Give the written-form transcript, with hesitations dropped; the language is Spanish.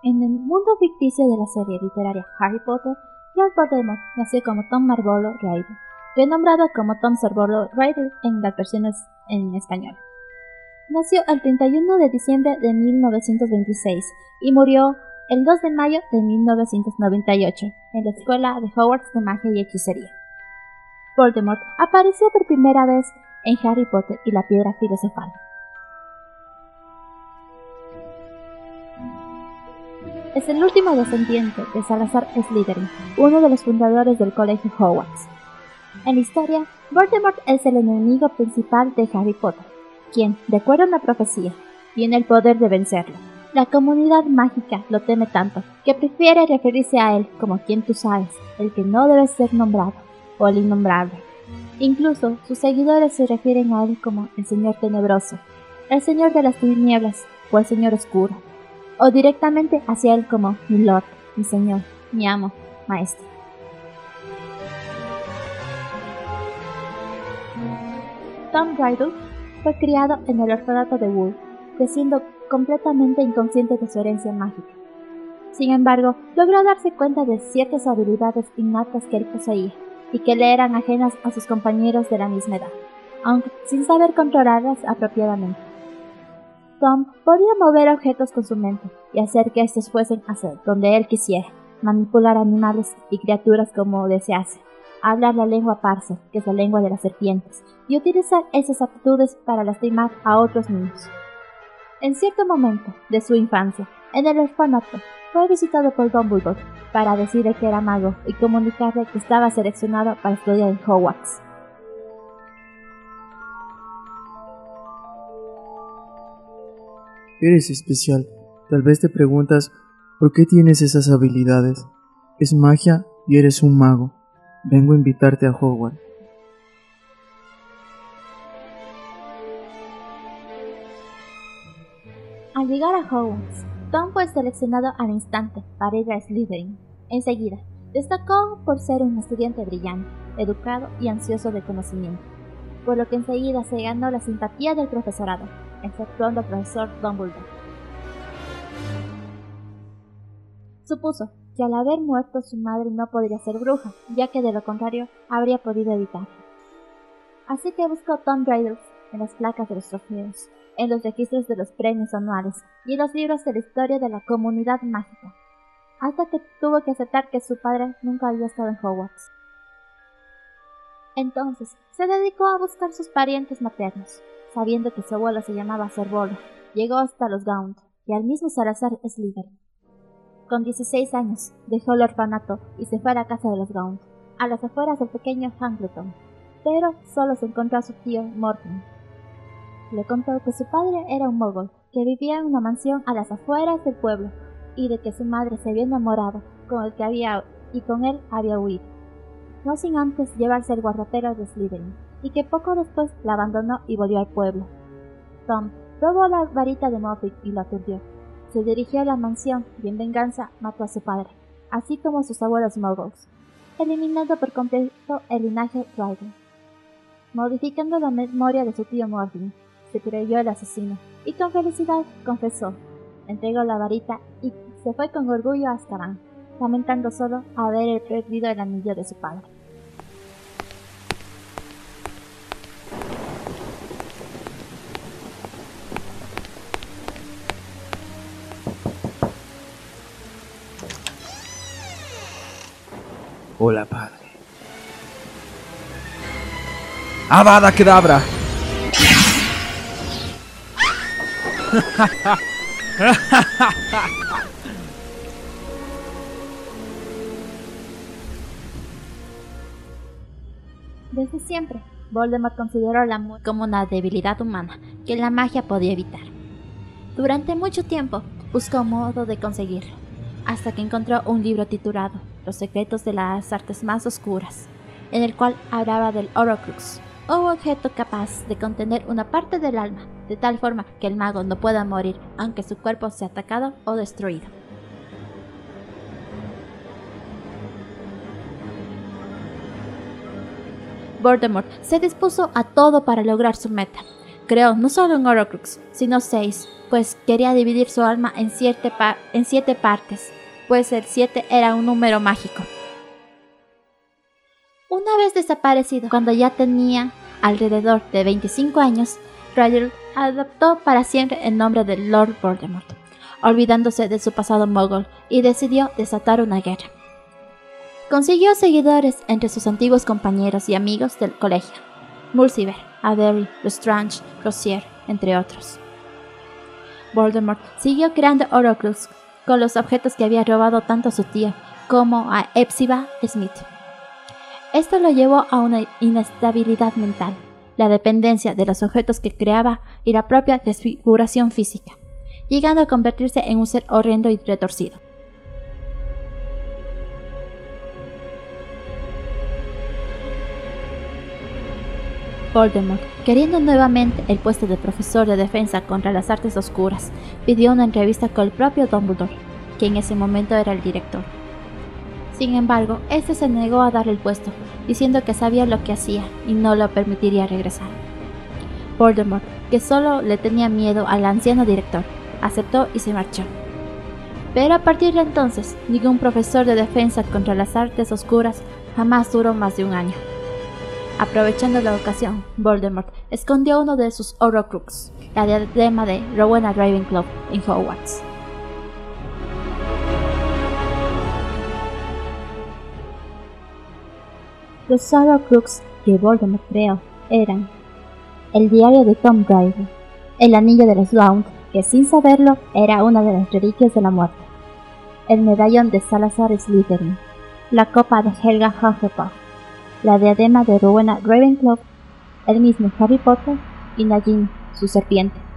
En el mundo ficticio de la serie literaria Harry Potter, Lord Voldemort nació como Tom Marvolo Riddle, renombrado como Tom Sorbolo Riddle en las versiones en español. Nació el 31 de diciembre de 1926 y murió el 2 de mayo de 1998 en la Escuela de Hogwarts de Magia y Hechicería. Voldemort apareció por primera vez en Harry Potter y la Piedra Filosofal. Es el último descendiente de Salazar Slytherin, uno de los fundadores del Colegio Hogwarts. En la historia, Voldemort es el enemigo principal de Harry Potter, quien, de acuerdo a una profecía, tiene el poder de vencerlo. La comunidad mágica lo teme tanto que prefiere referirse a él como quien tú sabes, el que no debe ser nombrado, o el innombrable. Incluso sus seguidores se refieren a él como el Señor Tenebroso, el Señor de las Tinieblas o el Señor Oscuro, o directamente hacia él como mi Lord, mi Señor, mi Amo, Maestro. Tom Riddle fue criado en el orfanato de Wood, creciendo completamente inconsciente de su herencia mágica. Sin embargo, logró darse cuenta de ciertas habilidades innatas que él poseía y que le eran ajenas a sus compañeros de la misma edad, aunque sin saber controlarlas apropiadamente. Tom podía mover objetos con su mente y hacer que estos fuesen hacia donde él quisiera, manipular animales y criaturas como desease, hablar la lengua parser, que es la lengua de las serpientes, y utilizar esas aptitudes para lastimar a otros niños. En cierto momento de su infancia, en el orfanato, fue visitado por Dumbledore para decirle que era mago y comunicarle que estaba seleccionado para estudiar en Hogwarts. Eres especial. Tal vez te preguntas, ¿por qué tienes esas habilidades? Es magia y eres un mago. Vengo a invitarte a Hogwarts. Al llegar a Hogwarts, Tom fue seleccionado al instante para ir a Slytherin. Enseguida, destacó por ser un estudiante brillante, educado y ansioso de conocimiento, por lo que enseguida se ganó la simpatía del profesorado, exceptuando al profesor Dumbledore. Supuso que al haber muerto su madre no podría ser bruja, ya que de lo contrario habría podido evitarlo. Así que buscó Tom Riddle en las placas de los trofeos, en los registros de los premios anuales y en los libros de la historia de la comunidad mágica, hasta que tuvo que aceptar que su padre nunca había estado en Hogwarts. Entonces se dedicó a buscar sus parientes maternos, sabiendo que su abuelo se llamaba Sorbolo. Llegó hasta los Gaunt y al mismo Salazar Slytherin. Con 16 años dejó el orfanato y se fue a la casa de los Gaunt, a las afueras del pequeño Hangleton, pero solo se encontró a su tío Mortimer. Le contó que su padre era un mogol que vivía en una mansión a las afueras del pueblo y de que su madre se había enamorado y con él había huido, no sin antes llevarse el guardapelo de Slytherin, y que poco después la abandonó y volvió al pueblo. Tom robó la varita de Morphy y lo aturdió. Se dirigió a la mansión y en venganza mató a su padre, así como a sus abuelos moguls, eliminando por completo el linaje Riddle. Modificando la memoria de su tío Morphy, se creyó el asesino y con felicidad confesó, entregó la varita y se fue con orgullo a Azkaban, lamentando solo haber perdido el anillo de su padre. Hola, padre. ¡Avada Kedavra! Desde siempre, Voldemort consideró la muerte como una debilidad humana que la magia podía evitar. Durante mucho tiempo buscó un modo de conseguirlo, hasta que encontró un libro titulado Los secretos de las artes más oscuras, en el cual hablaba del Horcrux, un objeto capaz de contener una parte del alma, de tal forma que el mago no pueda morir aunque su cuerpo sea atacado o destruido. Voldemort se dispuso a todo para lograr su meta. creó no solo un Horcrux, sino 6, pues quería dividir su alma en 7 partes, pues el 7 era un número mágico. Una vez desaparecido, cuando ya tenía alrededor de 25 años, Riddle adoptó para siempre el nombre de Lord Voldemort, olvidándose de su pasado mogul, y decidió desatar una guerra. Consiguió seguidores entre sus antiguos compañeros y amigos del colegio, Mulciber, Avery, Lestrange, Crozier, entre otros. Voldemort siguió creando Horcrux con los objetos que había robado tanto a su tío como a Hepzibah Smith. Esto lo llevó a una inestabilidad mental, la dependencia de los objetos que creaba y la propia desfiguración física, llegando a convertirse en un ser horrendo y retorcido. Voldemort, queriendo nuevamente el puesto de profesor de defensa contra las artes oscuras, pidió una entrevista con el propio Dumbledore, que en ese momento era el director. Sin embargo, este se negó a darle el puesto, diciendo que sabía lo que hacía y no lo permitiría regresar. Voldemort, que solo le tenía miedo al anciano director, aceptó y se marchó. Pero a partir de entonces, ningún profesor de defensa contra las artes oscuras jamás duró más de un año. Aprovechando la ocasión, Voldemort escondió uno de sus Horcrux, la diadema de Rowena Ravenclaw, en Hogwarts. Los Horcrux que Voldemort creó eran el diario de Tom Riddle, el anillo de los Gaunt, que sin saberlo era una de las reliquias de la muerte, el medallón de Salazar Slytherin, la copa de Helga Hufflepuff, la diadema de Rowena Ravenclaw, el mismo Harry Potter y Nagini, su serpiente.